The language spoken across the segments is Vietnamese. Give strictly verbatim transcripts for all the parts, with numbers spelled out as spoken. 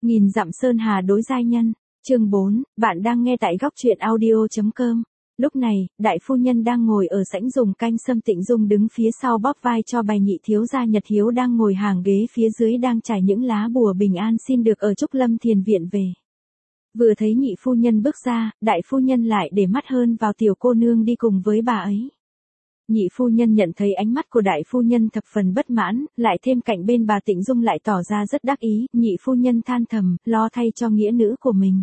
Nghìn dặm sơn hà đối giai nhân, chương bốn, bạn đang nghe tại góc truyện audio.com. Lúc này, đại phu nhân đang ngồi ở sảnh dùng canh sâm, Tịnh Dung đứng phía sau bóp vai cho bài nhị thiếu gia Nhật Hiếu đang ngồi hàng ghế phía dưới đang trải những lá bùa bình an xin được ở Trúc Lâm Thiền Viện về. Vừa thấy nhị phu nhân bước ra, đại phu nhân lại để mắt hơn vào tiểu cô nương đi cùng với bà ấy. Nhị phu nhân nhận thấy ánh mắt của đại phu nhân thập phần bất mãn, lại thêm cạnh bên bà Tịnh Dung lại tỏ ra rất đắc ý, nhị phu nhân than thầm, lo thay cho nghĩa nữ của mình.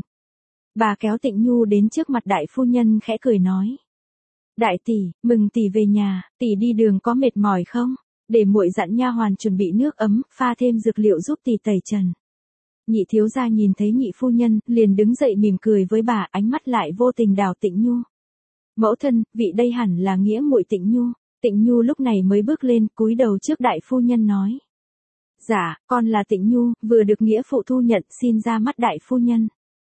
Bà kéo Tịnh Nhu đến trước mặt đại phu nhân khẽ cười nói. Đại tỷ, mừng tỷ về nhà, tỷ đi đường có mệt mỏi không? Để muội dặn nha hoàn chuẩn bị nước ấm, pha thêm dược liệu giúp tỷ tẩy trần. Nhị thiếu gia nhìn thấy nhị phu nhân, liền đứng dậy mỉm cười với bà, ánh mắt lại vô tình đảo Tịnh Nhu. Mẫu thân, vị đây hẳn là nghĩa muội Tịnh Nhu. Tịnh Nhu lúc này mới bước lên, cúi đầu trước đại phu nhân nói. Dạ, con là Tịnh Nhu, vừa được nghĩa phụ thu nhận, xin ra mắt đại phu nhân.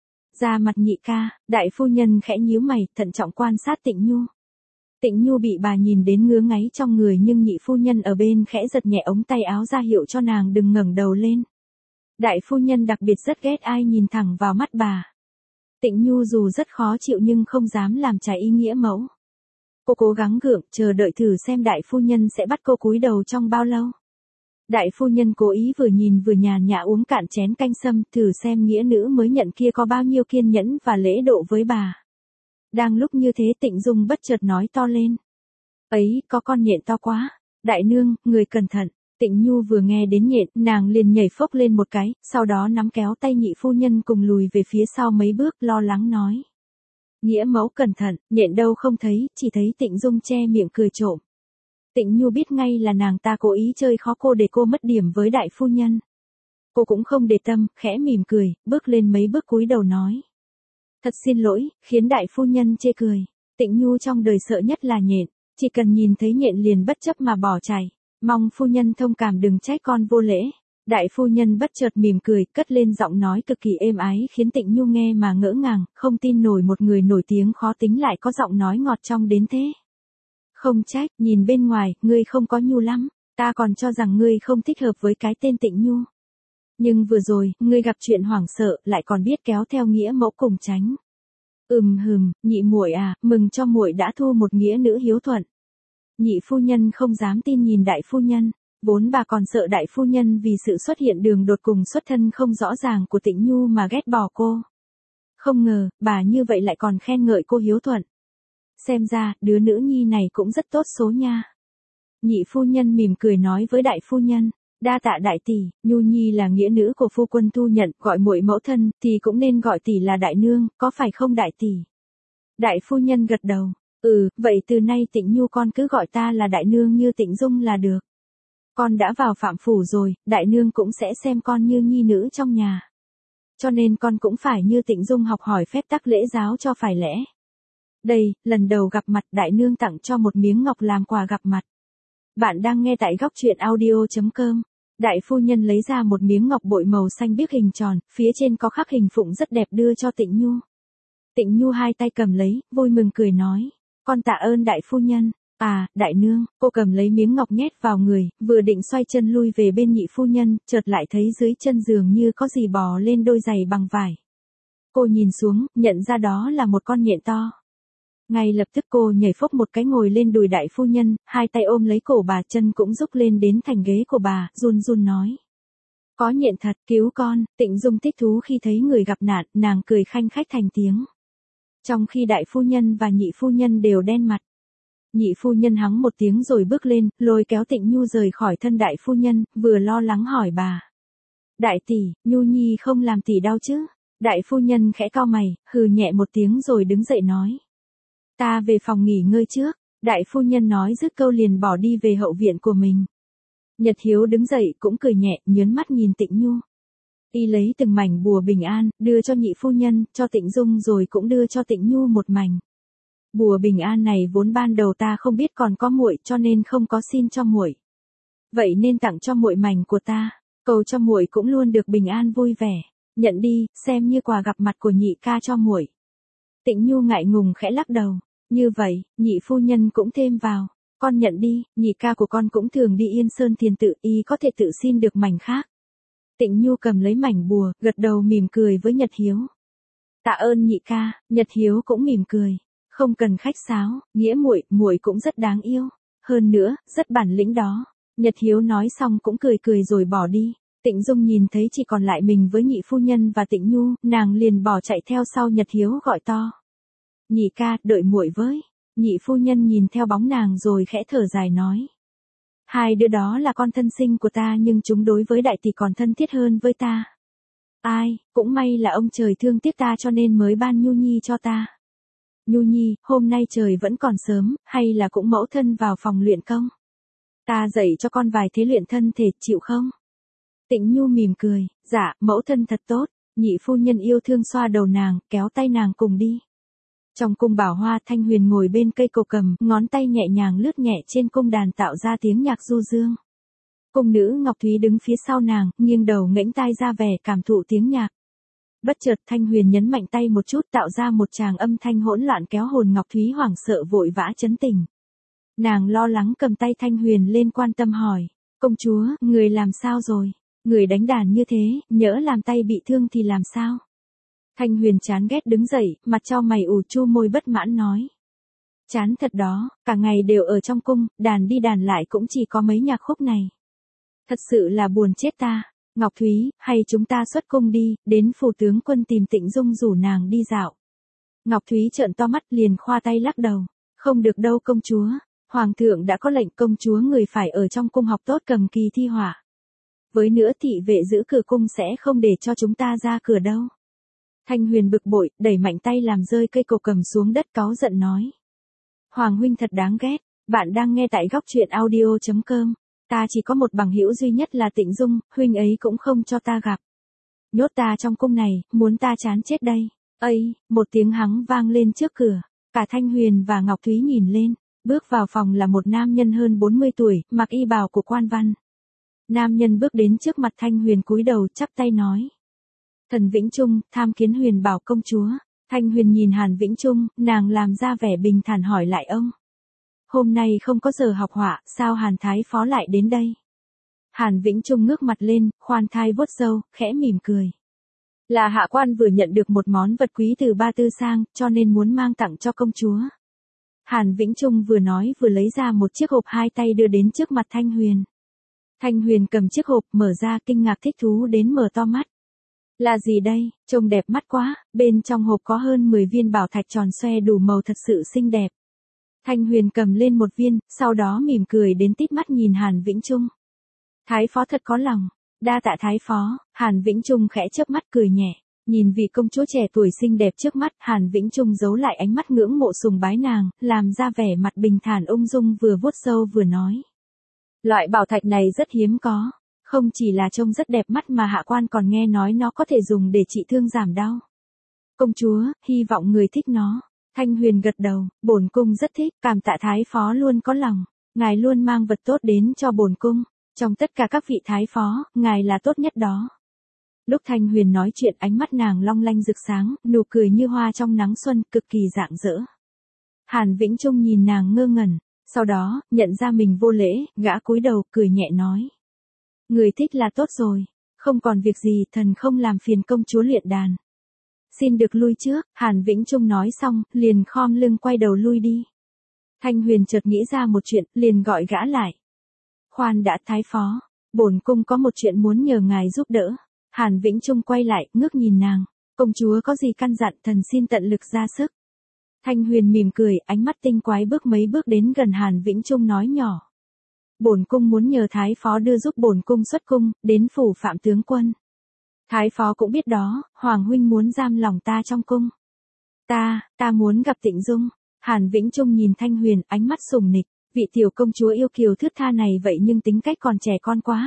Ra mặt nhị ca, đại phu nhân khẽ nhíu mày, thận trọng quan sát Tịnh Nhu. Tịnh Nhu bị bà nhìn đến ngứa ngáy trong người, nhưng nhị phu nhân ở bên khẽ giật nhẹ ống tay áo ra hiệu cho nàng đừng ngẩng đầu lên. Đại phu nhân đặc biệt rất ghét ai nhìn thẳng vào mắt bà. Tịnh Nhu dù rất khó chịu nhưng không dám làm trái ý nghĩa mẫu. Cô cố gắng gượng, chờ đợi thử xem đại phu nhân sẽ bắt cô cúi đầu trong bao lâu. Đại phu nhân cố ý vừa nhìn vừa nhàn nhã uống cạn chén canh sâm, thử xem nghĩa nữ mới nhận kia có bao nhiêu kiên nhẫn và lễ độ với bà. Đang lúc như thế Tịnh Dung bất chợt nói to lên. Ấy, có con nhện to quá. Đại nương, người cẩn thận. Tịnh Nhu vừa nghe đến nhện, nàng liền nhảy phốc lên một cái, sau đó nắm kéo tay nhị phu nhân cùng lùi về phía sau mấy bước, lo lắng nói. Nghĩa mẫu cẩn thận, nhện đâu không thấy, chỉ thấy Tịnh Dung che miệng cười trộm. Tịnh Nhu biết ngay là nàng ta cố ý chơi khó cô để cô mất điểm với đại phu nhân. Cô cũng không để tâm, khẽ mỉm cười, bước lên mấy bước cúi đầu nói. Thật xin lỗi, khiến đại phu nhân chê cười. Tịnh Nhu trong đời sợ nhất là nhện, chỉ cần nhìn thấy nhện liền bất chấp mà bỏ chạy. Mong phu nhân thông cảm đừng trách con vô lễ. Đại phu nhân bất chợt mỉm cười, cất lên giọng nói cực kỳ êm ái khiến Tịnh Nhu nghe mà ngỡ ngàng, không tin nổi một người nổi tiếng khó tính lại có giọng nói ngọt trong đến thế. Không trách, nhìn bên ngoài, ngươi không có nhu lắm, ta còn cho rằng ngươi không thích hợp với cái tên Tịnh Nhu. Nhưng vừa rồi, ngươi gặp chuyện hoảng sợ, lại còn biết kéo theo nghĩa mẫu cùng tránh. Ừm hừm, nhị muội à, mừng cho muội đã thu một nghĩa nữ hiếu thuận. Nhị phu nhân không dám tin nhìn đại phu nhân, vốn bà còn sợ đại phu nhân vì sự xuất hiện đường đột cùng xuất thân không rõ ràng của Tịnh Nhu mà ghét bỏ cô. Không ngờ, bà như vậy lại còn khen ngợi cô hiếu thuận. Xem ra, đứa nữ nhi này cũng rất tốt số nha. Nhị phu nhân mỉm cười nói với đại phu nhân, đa tạ đại tỷ, Nhu nhi là nghĩa nữ của phu quân thu nhận, gọi muội mẫu thân, thì cũng nên gọi tỷ là đại nương, có phải không đại tỷ? Đại phu nhân gật đầu. Ừ, vậy từ nay Tịnh Nhu con cứ gọi ta là đại nương như Tịnh Dung là được. Con đã vào phạm phủ rồi, đại nương cũng sẽ xem con như nhi nữ trong nhà. Cho nên con cũng phải như Tịnh Dung học hỏi phép tắc lễ giáo cho phải lẽ. Đây, lần đầu gặp mặt đại nương tặng cho một miếng ngọc làm quà gặp mặt. Bạn đang nghe tại góc truyện audio.com. Đại phu nhân lấy ra một miếng ngọc bội màu xanh biếc hình tròn, phía trên có khắc hình phụng rất đẹp đưa cho Tịnh Nhu. Tịnh Nhu hai tay cầm lấy, vui mừng cười nói. Con tạ ơn đại phu nhân. À, đại nương, cô cầm lấy miếng ngọc nhét vào người, vừa định xoay chân lui về bên nhị phu nhân, chợt lại thấy dưới chân giường như có gì bò lên đôi giày bằng vải. Cô nhìn xuống, nhận ra đó là một con nhện to. Ngay lập tức cô nhảy phốc một cái ngồi lên đùi đại phu nhân, hai tay ôm lấy cổ bà, chân cũng rúc lên đến thành ghế của bà, run run nói. Có nhện thật, cứu con. Tịnh Dung thích thú khi thấy người gặp nạn, nàng cười khanh khách thành tiếng. Trong khi đại phu nhân và nhị phu nhân đều đen mặt. Nhị phu nhân hắng một tiếng rồi bước lên, lôi kéo Tịnh Nhu rời khỏi thân đại phu nhân, vừa lo lắng hỏi bà. Đại tỷ, Nhu nhi không làm tỷ đau chứ? Đại phu nhân khẽ cau mày, hừ nhẹ một tiếng rồi đứng dậy nói. Ta về phòng nghỉ ngơi trước. Đại phu nhân nói dứt câu liền bỏ đi về hậu viện của mình. Nhật Hiếu đứng dậy cũng cười nhẹ, nhớn mắt nhìn Tịnh Nhu. Y lấy từng mảnh bùa bình an, đưa cho nhị phu nhân, cho Tịnh Dung rồi cũng đưa cho Tịnh Nhu một mảnh. Bùa bình an này vốn ban đầu ta không biết còn có muội, cho nên không có xin cho muội. Vậy nên tặng cho muội mảnh của ta, cầu cho muội cũng luôn được bình an vui vẻ. Nhận đi, xem như quà gặp mặt của nhị ca cho muội. Tịnh Nhu ngại ngùng khẽ lắc đầu. Như vậy, nhị phu nhân cũng thêm vào. Con nhận đi, nhị ca của con cũng thường đi Yên Sơn Thiền Tự, y có thể tự xin được mảnh khác. Tịnh Nhu cầm lấy mảnh bùa, gật đầu mỉm cười với Nhật Hiếu. Tạ ơn nhị ca, Nhật Hiếu cũng mỉm cười. Không cần khách sáo, nghĩa muội, muội cũng rất đáng yêu. Hơn nữa, rất bản lĩnh đó. Nhật Hiếu nói xong cũng cười cười rồi bỏ đi. Tịnh Dung nhìn thấy chỉ còn lại mình với nhị phu nhân và Tịnh Nhu, nàng liền bỏ chạy theo sau Nhật Hiếu gọi to. Nhị ca, đợi muội với. Nhị phu nhân nhìn theo bóng nàng rồi khẽ thở dài nói. Hai đứa đó là con thân sinh của ta nhưng chúng đối với đại tỷ còn thân thiết hơn với ta. Ai, cũng may là ông trời thương tiếc ta cho nên mới ban Nhu Nhi cho ta. Nhu Nhi, hôm nay trời vẫn còn sớm, hay là cũng mẫu thân vào phòng luyện công? Ta dạy cho con vài thế luyện thân thể, chịu không? Tịnh Nhu mỉm cười, dạ, mẫu thân thật tốt. Nhị phu nhân yêu thương xoa đầu nàng, kéo tay nàng cùng đi. Trong cung bảo hoa, Thanh Huyền ngồi bên cây cổ cầm, ngón tay nhẹ nhàng lướt nhẹ trên cung đàn tạo ra tiếng nhạc du dương. Cung nữ Ngọc Thúy đứng phía sau nàng, nghiêng đầu nghễnh tai ra vẻ cảm thụ tiếng nhạc. Bất chợt Thanh Huyền nhấn mạnh tay một chút tạo ra một tràng âm thanh hỗn loạn kéo hồn Ngọc Thúy hoảng sợ vội vã chấn tỉnh. Nàng lo lắng cầm tay Thanh Huyền lên quan tâm hỏi, công chúa, người làm sao rồi? Người đánh đàn như thế, nhỡ làm tay bị thương thì làm sao? Thanh Huyền chán ghét đứng dậy, mặt chau mày ủ chu môi bất mãn nói. Chán thật đó, cả ngày đều ở trong cung, đàn đi đàn lại cũng chỉ có mấy nhạc khúc này. Thật sự là buồn chết ta. Ngọc Thúy, hay chúng ta xuất cung đi, đến phủ tướng quân tìm Tịnh Dung rủ nàng đi dạo. Ngọc Thúy trợn to mắt liền khoa tay lắc đầu. Không được đâu công chúa, hoàng thượng đã có lệnh công chúa người phải ở trong cung học tốt cầm kỳ thi họa. Với nữa thị vệ giữ cửa cung sẽ không để cho chúng ta ra cửa đâu. Thanh Huyền bực bội, đẩy mạnh tay làm rơi cây cổ cầm xuống đất cáu giận nói. Hoàng huynh thật đáng ghét, bạn đang nghe tại góc truyện audio chấm com. Ta chỉ có một bằng hữu duy nhất là Tịnh Dung, huynh ấy cũng không cho ta gặp. Nhốt ta trong cung này, muốn ta chán chết đây. Ây, một tiếng hắng vang lên trước cửa. Cả Thanh Huyền và Ngọc Thúy nhìn lên, bước vào phòng là một nam nhân hơn bốn mươi tuổi, mặc y bào của quan văn. Nam nhân bước đến trước mặt Thanh Huyền cúi đầu chắp tay nói. Thần Vĩnh Trung, tham kiến Huyền bảo công chúa. Thanh Huyền nhìn Hàn Vĩnh Trung, nàng làm ra vẻ bình thản hỏi lại ông. Hôm nay không có giờ học họa, sao Hàn Thái Phó lại đến đây? Hàn Vĩnh Trung ngước mặt lên, khoan thai vuốt râu, khẽ mỉm cười. Là hạ quan vừa nhận được một món vật quý từ Ba Tư Sang, cho nên muốn mang tặng cho công chúa. Hàn Vĩnh Trung vừa nói vừa lấy ra một chiếc hộp hai tay đưa đến trước mặt Thanh Huyền. Thanh Huyền cầm chiếc hộp mở ra kinh ngạc thích thú đến mở to mắt. Là gì đây, trông đẹp mắt quá, bên trong hộp có hơn mười viên bảo thạch tròn xoe đủ màu thật sự xinh đẹp. Thanh Huyền cầm lên một viên, sau đó mỉm cười đến tít mắt nhìn Hàn Vĩnh Trung. Thái phó thật có lòng, đa tạ thái phó. Hàn Vĩnh Trung khẽ chớp mắt cười nhẹ, nhìn vị công chúa trẻ tuổi xinh đẹp trước mắt, Hàn Vĩnh Trung giấu lại ánh mắt ngưỡng mộ sùng bái nàng, làm ra vẻ mặt bình thản ung dung vừa vuốt râu vừa nói. Loại bảo thạch này rất hiếm có, không chỉ là trông rất đẹp mắt mà hạ quan còn nghe nói nó có thể dùng để trị thương giảm đau. Công chúa, hy vọng người thích nó. Thanh Huyền gật đầu, bổn cung rất thích, cảm tạ thái phó luôn có lòng, ngài luôn mang vật tốt đến cho bổn cung, trong tất cả các vị thái phó, ngài là tốt nhất đó. Lúc Thanh Huyền nói chuyện ánh mắt nàng long lanh rực sáng, nụ cười như hoa trong nắng xuân, cực kỳ rạng rỡ. Hàn Vĩnh Trung nhìn nàng ngơ ngẩn, sau đó, nhận ra mình vô lễ, gã cúi đầu, cười nhẹ nói. Người thích là tốt rồi, không còn việc gì, thần không làm phiền công chúa luyện đàn. Xin được lui trước, Hàn Vĩnh Trung nói xong, liền khom lưng quay đầu lui đi. Thanh Huyền chợt nghĩ ra một chuyện, liền gọi gã lại. Khoan đã thái phó, bổn cung có một chuyện muốn nhờ ngài giúp đỡ. Hàn Vĩnh Trung quay lại, ngước nhìn nàng. Công chúa có gì căn dặn, thần xin tận lực ra sức. Thanh Huyền mỉm cười, ánh mắt tinh quái bước mấy bước đến gần Hàn Vĩnh Trung nói nhỏ. Bổn cung muốn nhờ thái phó đưa giúp bổn cung xuất cung, đến phủ Phạm tướng quân. Thái phó cũng biết đó, Hoàng huynh muốn giam lòng ta trong cung. Ta, ta muốn gặp Tịnh Dung. Hàn Vĩnh Trung nhìn Thanh Huyền, ánh mắt sùng nịch, vị tiểu công chúa yêu kiều thướt tha này vậy nhưng tính cách còn trẻ con quá.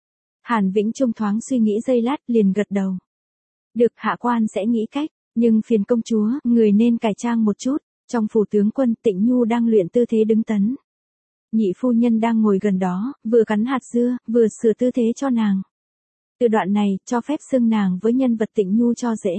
Hàn Vĩnh Trung thoáng suy nghĩ giây lát liền gật đầu. Được, hạ quan sẽ nghĩ cách, nhưng phiền công chúa, người nên cải trang một chút, trong phủ tướng quân Tịnh Nhu đang luyện tư thế đứng tấn. Nhị phu nhân đang ngồi gần đó, vừa cắn hạt dưa, vừa sửa tư thế cho nàng. Từ đoạn này, cho phép xưng nàng với nhân vật Tịnh Nhu cho dễ.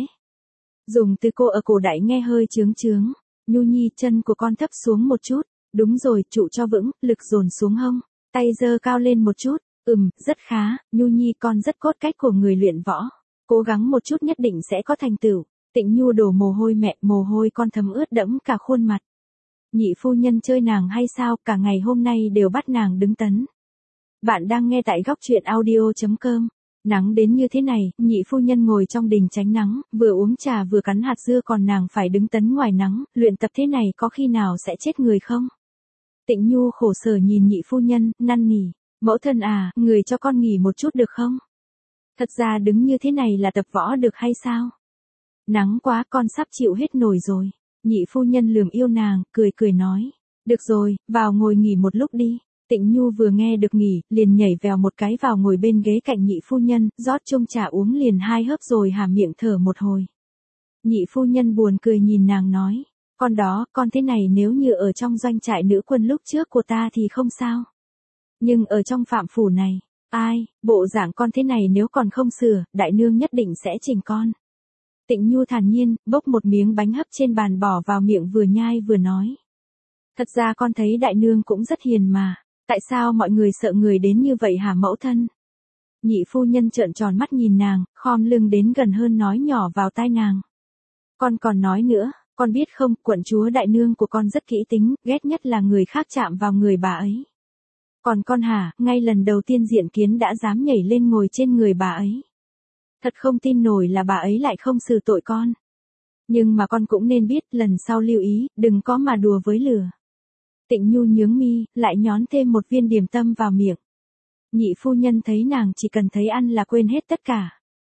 Dùng từ cô ở cổ đại nghe hơi chướng chướng. Nhu nhi, chân của con thấp xuống một chút. Đúng rồi, trụ cho vững, lực dồn xuống hông. Tay giơ cao lên một chút. Ừm, rất khá, Nhu Nhi con rất cốt cách của người luyện võ. Cố gắng một chút nhất định sẽ có thành tựu. Tịnh Nhu đổ mồ hôi mẹ, mồ hôi con thấm ướt đẫm cả khuôn mặt. Nhị phu nhân chơi nàng hay sao, cả ngày hôm nay đều bắt nàng đứng tấn. Bạn đang nghe tại góc truyện audio.com. Nắng đến như thế này, nhị phu nhân ngồi trong đình tránh nắng, vừa uống trà vừa cắn hạt dưa còn nàng phải đứng tấn ngoài nắng, luyện tập thế này có khi nào sẽ chết người không? Tịnh Nhu khổ sở nhìn nhị phu nhân, năn nỉ, mẫu thân à, người cho con nghỉ một chút được không? Thật ra đứng như thế này là tập võ được hay sao? Nắng quá con sắp chịu hết nổi rồi. Nhị phu nhân lườm yêu nàng, cười cười nói. Được rồi, vào ngồi nghỉ một lúc đi. Tịnh Nhu vừa nghe được nghỉ, liền nhảy vèo một cái vào ngồi bên ghế cạnh nhị phu nhân, rót chung trà uống liền hai hớp rồi há miệng thở một hồi. Nhị phu nhân buồn cười nhìn nàng nói. Con đó, con thế này nếu như ở trong doanh trại nữ quân lúc trước của ta thì không sao. Nhưng ở trong phạm phủ này, ai, bộ dạng con thế này nếu còn không sửa, đại nương nhất định sẽ chỉnh con. Tịnh Nhu thản nhiên, bốc một miếng bánh hấp trên bàn bỏ vào miệng vừa nhai vừa nói. Thật ra con thấy đại nương cũng rất hiền mà, tại sao mọi người sợ người đến như vậy hả mẫu thân? Nhị phu nhân trợn tròn mắt nhìn nàng, khom lưng đến gần hơn nói nhỏ vào tai nàng. Con còn nói nữa, con biết không, quận chúa đại nương của con rất kỹ tính, ghét nhất là người khác chạm vào người bà ấy. Còn con hả, ngay lần đầu tiên diện kiến đã dám nhảy lên ngồi trên người bà ấy. Thật không tin nổi là bà ấy lại không xử tội con. Nhưng mà con cũng nên biết, lần sau lưu ý, đừng có mà đùa với lửa. Tịnh Nhu nhướng mi, lại nhón thêm một viên điểm tâm vào miệng. Nhị phu nhân thấy nàng chỉ cần thấy ăn là quên hết tất cả.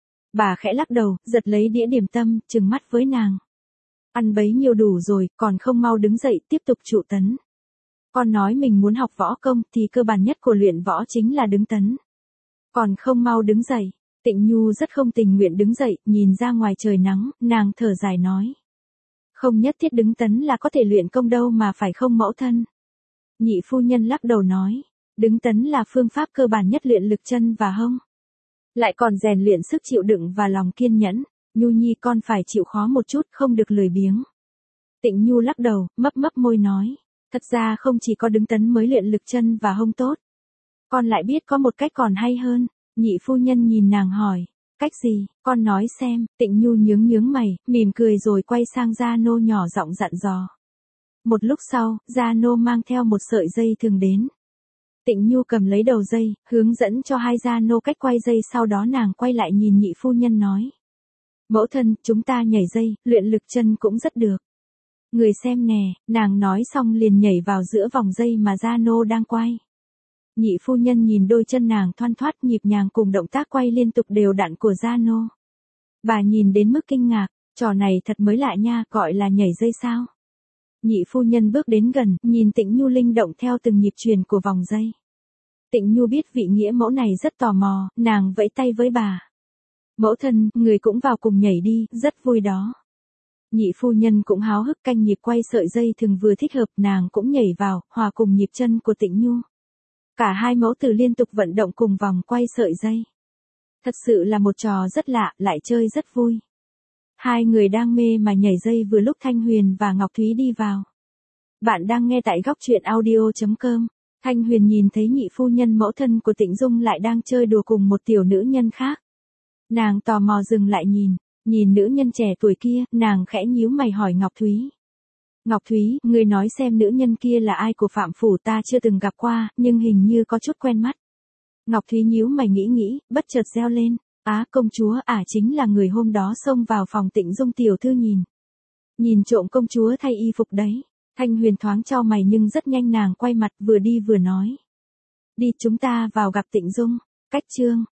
Bà khẽ lắc đầu, giật lấy đĩa điểm tâm, trừng mắt với nàng. Ăn bấy nhiêu đủ rồi, còn không mau đứng dậy tiếp tục trụ tấn. Con nói mình muốn học võ công thì cơ bản nhất của luyện võ chính là đứng tấn. Còn không mau đứng dậy. Tịnh Nhu rất không tình nguyện đứng dậy, nhìn ra ngoài trời nắng, nàng thở dài nói. Không nhất thiết đứng tấn là có thể luyện công đâu mà phải không mẫu thân. Nhị phu nhân lắc đầu nói, đứng tấn là phương pháp cơ bản nhất luyện lực chân và hông. Lại còn rèn luyện sức chịu đựng và lòng kiên nhẫn, Nhu Nhi con phải chịu khó một chút, không được lười biếng. Tịnh Nhu lắc đầu, mấp mấp môi nói, thật ra không chỉ có đứng tấn mới luyện lực chân và hông tốt. Con lại biết có một cách còn hay hơn. Nhị phu nhân nhìn nàng hỏi, cách gì, con nói xem. Tịnh Nhu nhướng nhướng mày, mỉm cười rồi quay sang Gia Nô nhỏ giọng dặn dò. Một lúc sau, Gia Nô mang theo một sợi dây thừng đến. Tịnh Nhu cầm lấy đầu dây, hướng dẫn cho hai Gia Nô cách quay dây, sau đó nàng quay lại nhìn nhị phu nhân nói. Mẫu thân, chúng ta nhảy dây, luyện lực chân cũng rất được. Người xem nè, nàng nói xong liền nhảy vào giữa vòng dây mà Gia Nô đang quay. Nhị phu nhân nhìn đôi chân nàng thoăn thoắt nhịp nhàng cùng động tác quay liên tục đều đặn của Gia Nô. Bà nhìn đến mức kinh ngạc, trò này thật mới lạ nha, gọi là nhảy dây sao? Nhị phu nhân bước đến gần, nhìn Tịnh Nhu linh động theo từng nhịp truyền của vòng dây. Tịnh Nhu biết vị nghĩa mẫu này rất tò mò, nàng vẫy tay với bà. Mẫu thân, người cũng vào cùng nhảy đi, rất vui đó. Nhị phu nhân cũng háo hức canh nhịp quay sợi dây thường vừa thích hợp, nàng cũng nhảy vào, hòa cùng nhịp chân của Tịnh Nhu. Cả hai mẫu tử liên tục vận động cùng vòng quay sợi dây. Thật sự là một trò rất lạ, lại chơi rất vui. Hai người đang mê mà nhảy dây vừa lúc Thanh Huyền và Ngọc Thúy đi vào. Bạn đang nghe tại góc truyện audio.com. Thanh Huyền nhìn thấy nhị phu nhân mẫu thân của Tịnh Dung lại đang chơi đùa cùng một tiểu nữ nhân khác. Nàng tò mò dừng lại nhìn, nhìn nữ nhân trẻ tuổi kia, nàng khẽ nhíu mày hỏi Ngọc Thúy. Ngọc Thúy, người nói xem nữ nhân kia là ai của Phạm Phủ, ta chưa từng gặp qua, nhưng hình như có chút quen mắt. Ngọc Thúy nhíu mày nghĩ nghĩ, bất chợt reo lên. Á, công chúa, ả à, chính là người hôm đó xông vào phòng Tịnh Dung tiểu thư nhìn. Nhìn trộm công chúa thay y phục đấy. Thanh Huyền thoáng chau mày nhưng rất nhanh nàng quay mặt vừa đi vừa nói. Đi chúng ta vào gặp Tịnh Dung. Cách chương.